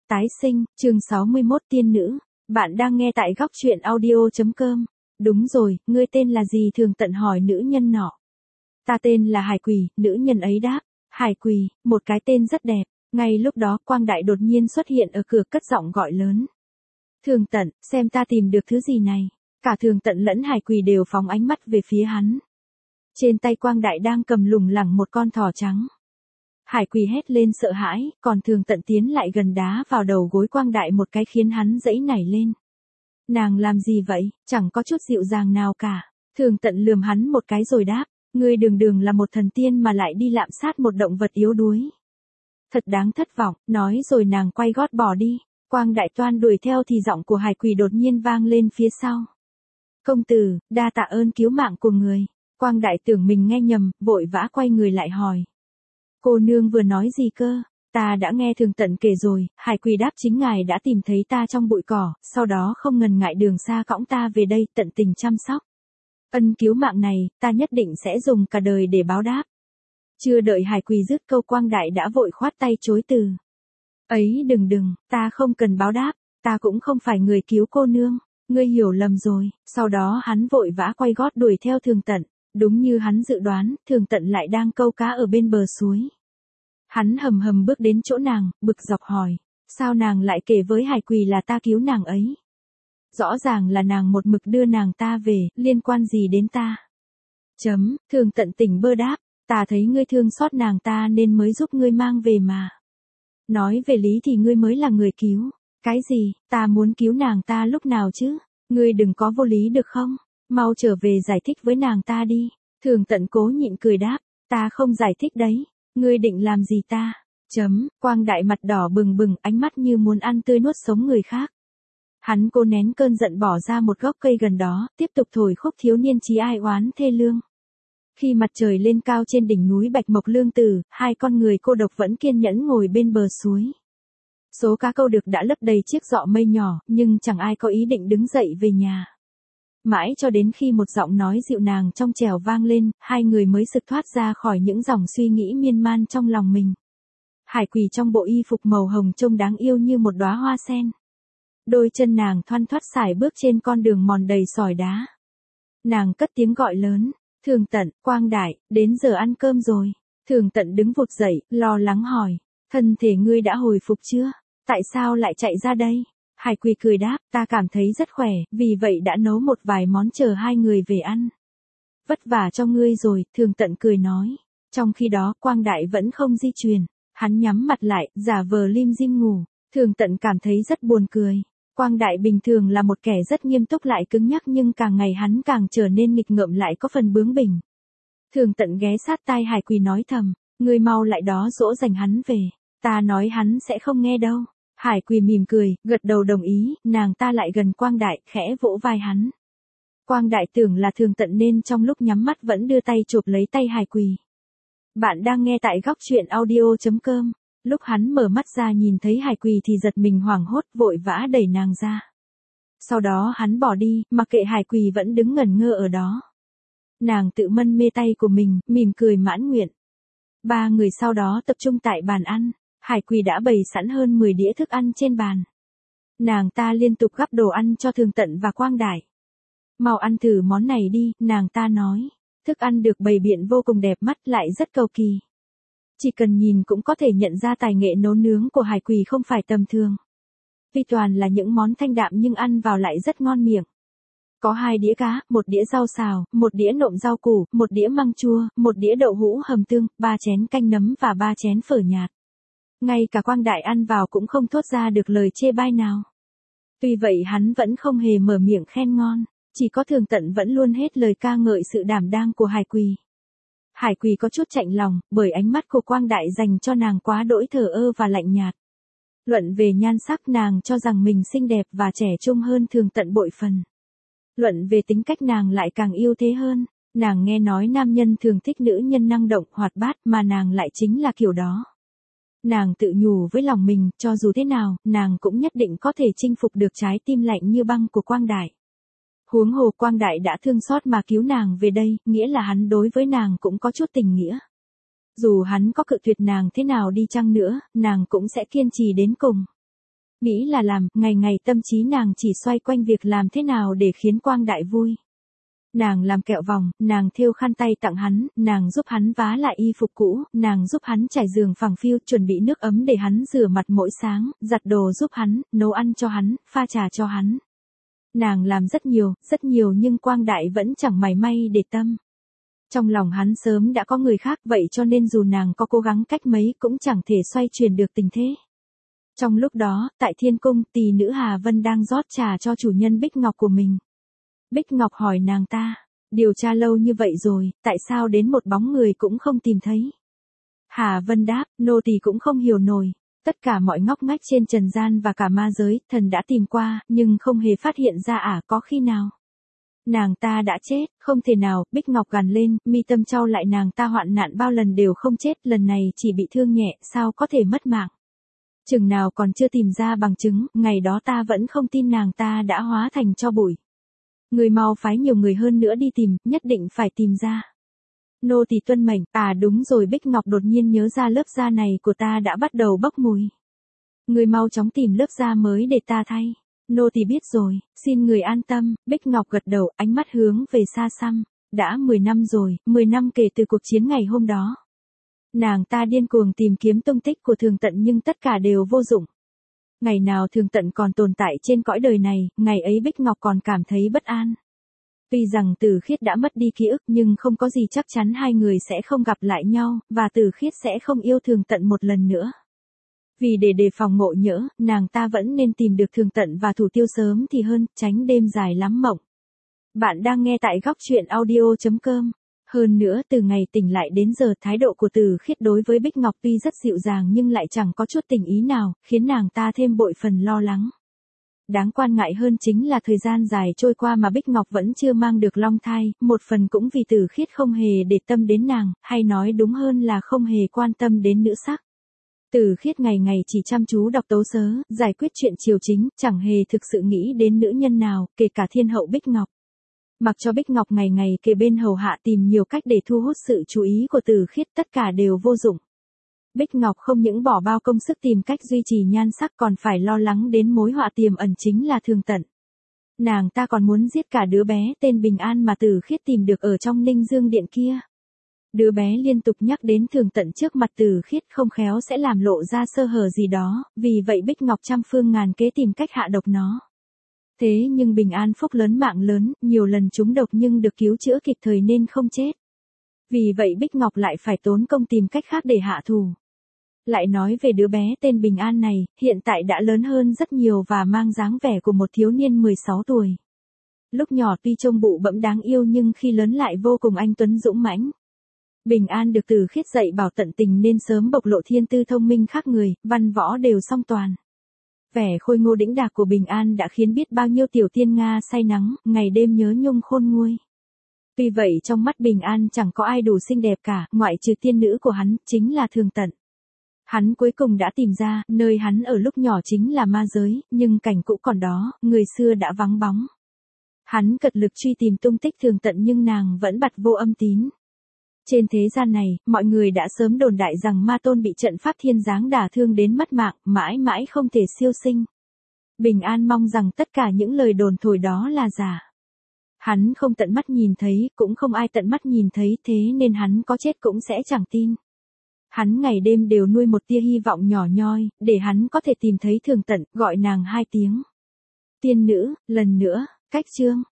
Tái sinh, chương 61 tiên nữ. Bạn đang nghe tại góc truyện audio.com. Đúng rồi, ngươi tên là gì? Thường Tận hỏi nữ nhân nọ. Ta tên là Hải Quỳ, nữ nhân ấy đáp. Hải Quỳ, một cái tên rất đẹp. Ngay lúc đó Quang Đại đột nhiên xuất hiện ở cửa cất giọng gọi lớn. Thường Tận, xem ta tìm được thứ gì này. Cả Thường Tận lẫn Hải Quỳ đều phóng ánh mắt về phía hắn. Trên tay Quang Đại đang cầm lủng lẳng một con thỏ trắng. Hải Quỳ hét lên sợ hãi, còn Thường Tận tiến lại gần đá vào đầu gối Quang Đại một cái khiến hắn giãy nảy lên. Nàng làm gì vậy, chẳng có chút dịu dàng nào cả. Thường Tận lườm hắn một cái rồi đáp, ngươi đường là một thần tiên mà lại đi lạm sát một động vật yếu đuối. Thật đáng thất vọng, nói rồi nàng quay gót bỏ đi. Quang Đại toan đuổi theo thì giọng của Hải Quỳ đột nhiên vang lên phía sau. Công tử, đa tạ ơn cứu mạng của người. Quang Đại tưởng mình nghe nhầm, vội vã quay người lại hỏi. Cô nương vừa nói gì cơ? Ta đã nghe Thường Tận kể rồi. Hải Quỳ đáp, chính ngài đã tìm thấy ta trong bụi cỏ, sau đó không ngần ngại đường xa cõng ta về đây, tận tình chăm sóc. Ân cứu mạng này, ta nhất định sẽ dùng cả đời để báo đáp. Chưa đợi Hải Quỳ dứt câu Quang Đại đã vội khoát tay chối từ. Ấy đừng, ta không cần báo đáp, ta cũng không phải người cứu cô nương, ngươi hiểu lầm rồi. Sau đó hắn vội vã quay gót đuổi theo Thường Tận. Đúng như hắn dự đoán, Thường Tận lại đang câu cá ở bên bờ suối. Hắn hầm bước đến chỗ nàng, bực dọc hỏi, sao nàng lại kể với Hải Quỳ là ta cứu nàng ấy? Rõ ràng là nàng một mực đưa nàng ta về, liên quan gì đến ta? Thường Tận tỉnh bơ đáp, ta thấy ngươi thương xót nàng ta nên mới giúp ngươi mang về mà. Nói về lý thì ngươi mới là người cứu. Cái gì, ta muốn cứu nàng ta lúc nào chứ? Ngươi đừng có vô lý được không? Mau trở về giải thích với nàng ta đi. Thường Tận cố nhịn cười đáp, ta không giải thích đấy. Ngươi định làm gì ta? Quang Đại mặt đỏ bừng, ánh mắt như muốn ăn tươi nuốt sống người khác. Hắn cố nén cơn giận bỏ ra một gốc cây gần đó, tiếp tục thổi khúc thiếu niên chí ai oán thê lương. Khi mặt trời lên cao trên đỉnh núi Bạch Mộc Lương Tử, hai con người cô độc vẫn kiên nhẫn ngồi bên bờ suối. Số cá câu được đã lấp đầy chiếc giọ mây nhỏ, nhưng chẳng ai có ý định đứng dậy về nhà. Mãi cho đến khi một giọng nói dịu nàng trong trẻo vang lên, hai người mới sực thoát ra khỏi những dòng suy nghĩ miên man trong lòng mình. Hải Quỳ trong bộ y phục màu hồng trông đáng yêu như một đóa hoa sen. Đôi chân nàng thoăn thoắt sải bước trên con đường mòn đầy sỏi đá. Nàng cất tiếng gọi lớn, Thường Tận, Quang Đại, đến giờ ăn cơm rồi. Thường Tận đứng vụt dậy, lo lắng hỏi, thân thể ngươi đã hồi phục chưa? Tại sao lại chạy ra đây? Hải Quỳ cười đáp, ta cảm thấy rất khỏe, vì vậy đã nấu một vài món chờ hai người về ăn. Vất vả cho ngươi rồi, Thường Tận cười nói. Trong khi đó Quang Đại vẫn không di chuyển, hắn nhắm mặt lại, giả vờ lim dim ngủ. Thường Tận cảm thấy rất buồn cười. Quang Đại bình thường là một kẻ rất nghiêm túc lại cứng nhắc, nhưng càng ngày hắn càng trở nên nghịch ngợm lại có phần bướng bỉnh. Thường Tận ghé sát tai Hải Quỳ nói thầm, ngươi mau lại đó dỗ dành hắn về, ta nói hắn sẽ không nghe đâu. Hải Quỳ mỉm cười, gật đầu đồng ý, nàng ta lại gần Quang Đại, khẽ vỗ vai hắn. Quang Đại tưởng là Thường Tận nên trong lúc nhắm mắt vẫn đưa tay chụp lấy tay Hải Quỳ. Bạn đang nghe tại góc truyện audio.com. Lúc hắn mở mắt ra nhìn thấy Hải Quỳ thì giật mình hoảng hốt, vội vã đẩy nàng ra. Sau đó hắn bỏ đi, mặc kệ Hải Quỳ vẫn đứng ngẩn ngơ ở đó. Nàng tự mân mê tay của mình, mỉm cười mãn nguyện. Ba người sau đó tập trung tại bàn ăn. Hải Quỳ đã bày sẵn hơn 10 đĩa thức ăn trên bàn. Nàng ta liên tục gắp đồ ăn cho Thường Tận và Quang Đại. Mau ăn thử món này đi, nàng ta nói. Thức ăn được bày biện vô cùng đẹp mắt lại rất cầu kỳ. Chỉ cần nhìn cũng có thể nhận ra tài nghệ nấu nướng của Hải Quỳ không phải tầm thường. Tuy toàn là những món thanh đạm nhưng ăn vào lại rất ngon miệng. Có 2 đĩa cá, 1 đĩa rau xào, 1 đĩa nộm rau củ, 1 đĩa măng chua, 1 đĩa đậu hũ hầm tương, 3 chén canh nấm và 3 chén phở nhạt. Ngay cả Quang Đại ăn vào cũng không thốt ra được lời chê bai nào. Tuy vậy hắn vẫn không hề mở miệng khen ngon, chỉ có Thường Tận vẫn luôn hết lời ca ngợi sự đảm đang của Hải Quỳ. Hải Quỳ có chút chạnh lòng, bởi ánh mắt của Quang Đại dành cho nàng quá đỗi thờ ơ và lạnh nhạt. Luận về nhan sắc nàng cho rằng mình xinh đẹp và trẻ trung hơn Thường Tận bội phần. Luận về tính cách nàng lại càng yêu thế hơn, nàng nghe nói nam nhân thường thích nữ nhân năng động, hoạt bát mà nàng lại chính là kiểu đó. Nàng tự nhủ với lòng mình, cho dù thế nào, nàng cũng nhất định có thể chinh phục được trái tim lạnh như băng của Quang Đại. Huống hồ Quang Đại đã thương xót mà cứu nàng về đây, nghĩa là hắn đối với nàng cũng có chút tình nghĩa. Dù hắn có cự tuyệt nàng thế nào đi chăng nữa, nàng cũng sẽ kiên trì đến cùng. Nghĩ là làm, ngày ngày tâm trí nàng chỉ xoay quanh việc làm thế nào để khiến Quang Đại vui. Nàng làm kẹo vòng, nàng thêu khăn tay tặng hắn, nàng giúp hắn vá lại y phục cũ, nàng giúp hắn trải giường phẳng phiu, chuẩn bị nước ấm để hắn rửa mặt mỗi sáng, giặt đồ giúp hắn, nấu ăn cho hắn, pha trà cho hắn. Nàng làm rất nhiều nhưng Quang Đại vẫn chẳng mảy may để tâm. Trong lòng hắn sớm đã có người khác, vậy cho nên dù nàng có cố gắng cách mấy cũng chẳng thể xoay chuyển được tình thế. Trong lúc đó, tại thiên cung, tỳ nữ Hà Vân đang rót trà cho chủ nhân Bích Ngọc của mình. Bích Ngọc hỏi nàng ta, điều tra lâu như vậy rồi, tại sao đến một bóng người cũng không tìm thấy? Hà Vân đáp, nô tỳ cũng không hiểu nổi. Tất cả mọi ngóc ngách trên trần gian và cả ma giới, thần đã tìm qua, nhưng không hề phát hiện ra có khi nào. Nàng ta đã chết, không thể nào. Bích Ngọc gằn lên, mi tâm trao lại, nàng ta hoạn nạn bao lần đều không chết, lần này chỉ bị thương nhẹ, sao có thể mất mạng. Chừng nào còn chưa tìm ra bằng chứng, ngày đó ta vẫn không tin nàng ta đã hóa thành tro bụi. Người mau phái nhiều người hơn nữa đi tìm, nhất định phải tìm ra. Nô tỳ tuân mệnh. Đúng rồi, Bích Ngọc đột nhiên nhớ ra lớp da này của ta đã bắt đầu bốc mùi. Người mau chóng tìm lớp da mới để ta thay. Nô tỳ biết rồi, xin người an tâm. Bích Ngọc gật đầu, ánh mắt hướng về xa xăm. Đã 10 năm rồi, 10 năm kể từ cuộc chiến ngày hôm đó. Nàng ta điên cuồng tìm kiếm tung tích của Thường Tận nhưng tất cả đều vô dụng. Ngày nào Thường Tận còn tồn tại trên cõi đời này, ngày ấy Bích Ngọc còn cảm thấy bất an. Tuy rằng Tử Khiết đã mất đi ký ức nhưng không có gì chắc chắn hai người sẽ không gặp lại nhau, và Tử Khiết sẽ không yêu Thường Tận một lần nữa. Vì để đề phòng ngộ nhỡ, nàng ta vẫn nên tìm được Thường Tận và thủ tiêu sớm thì hơn, tránh đêm dài lắm mộng. Bạn đang nghe tại góc truyện audio.com. Hơn nữa, từ ngày tỉnh lại đến giờ, thái độ của Tử Khiết đối với Bích Ngọc tuy rất dịu dàng nhưng lại chẳng có chút tình ý nào, khiến nàng ta thêm bội phần lo lắng. Đáng quan ngại hơn chính là thời gian dài trôi qua mà Bích Ngọc vẫn chưa mang được long thai, một phần cũng vì Tử Khiết không hề để tâm đến nàng, hay nói đúng hơn là không hề quan tâm đến nữ sắc. Tử Khiết ngày ngày chỉ chăm chú đọc tấu sớ, giải quyết chuyện triều chính, chẳng hề thực sự nghĩ đến nữ nhân nào, kể cả thiên hậu Bích Ngọc. Mặc cho Bích Ngọc ngày ngày kề bên hầu hạ tìm nhiều cách để thu hút sự chú ý của Tử Khiết, tất cả đều vô dụng. Bích Ngọc không những bỏ bao công sức tìm cách duy trì nhan sắc còn phải lo lắng đến mối họa tiềm ẩn chính là Thường Tận. Nàng ta còn muốn giết cả đứa bé tên Bình An mà Tử Khiết tìm được ở trong Ninh Dương Điện kia. Đứa bé liên tục nhắc đến Thường Tận trước mặt Tử Khiết, không khéo sẽ làm lộ ra sơ hở gì đó, vì vậy Bích Ngọc trăm phương ngàn kế tìm cách hạ độc nó. Thế nhưng Bình An phúc lớn mạng lớn, nhiều lần trúng độc nhưng được cứu chữa kịp thời nên không chết. Vì vậy Bích Ngọc lại phải tốn công tìm cách khác để hạ thù. Lại nói về đứa bé tên Bình An này, hiện tại đã lớn hơn rất nhiều và mang dáng vẻ của một thiếu niên 16 tuổi. Lúc nhỏ tuy trông bụ bẫm đáng yêu nhưng khi lớn lại vô cùng anh tuấn dũng mãnh. Bình An được Tử Khiết dạy bảo tận tình nên sớm bộc lộ thiên tư thông minh khác người, văn võ đều song toàn. Vẻ khôi ngô đĩnh đạc của Bình An đã khiến biết bao nhiêu tiểu tiên Nga say nắng, ngày đêm nhớ nhung khôn nguôi. Tuy vậy trong mắt Bình An chẳng có ai đủ xinh đẹp cả, ngoại trừ tiên nữ của hắn, chính là Thường Tận. Hắn cuối cùng đã tìm ra, nơi hắn ở lúc nhỏ chính là ma giới, nhưng cảnh cũ còn đó, người xưa đã vắng bóng. Hắn cật lực truy tìm tung tích Thường Tận nhưng nàng vẫn bặt vô âm tín. Trên thế gian này, mọi người đã sớm đồn đại rằng ma tôn bị trận pháp thiên giáng đả thương đến mất mạng, mãi mãi không thể siêu sinh. Bình An mong rằng tất cả những lời đồn thổi đó là giả. Hắn không tận mắt nhìn thấy, cũng không ai tận mắt nhìn thấy, thế nên hắn có chết cũng sẽ chẳng tin. Hắn ngày đêm đều nuôi một tia hy vọng nhỏ nhoi, để hắn có thể tìm thấy Thường Tận, gọi nàng 2 tiếng. Tiên nữ, lần nữa, cách chương.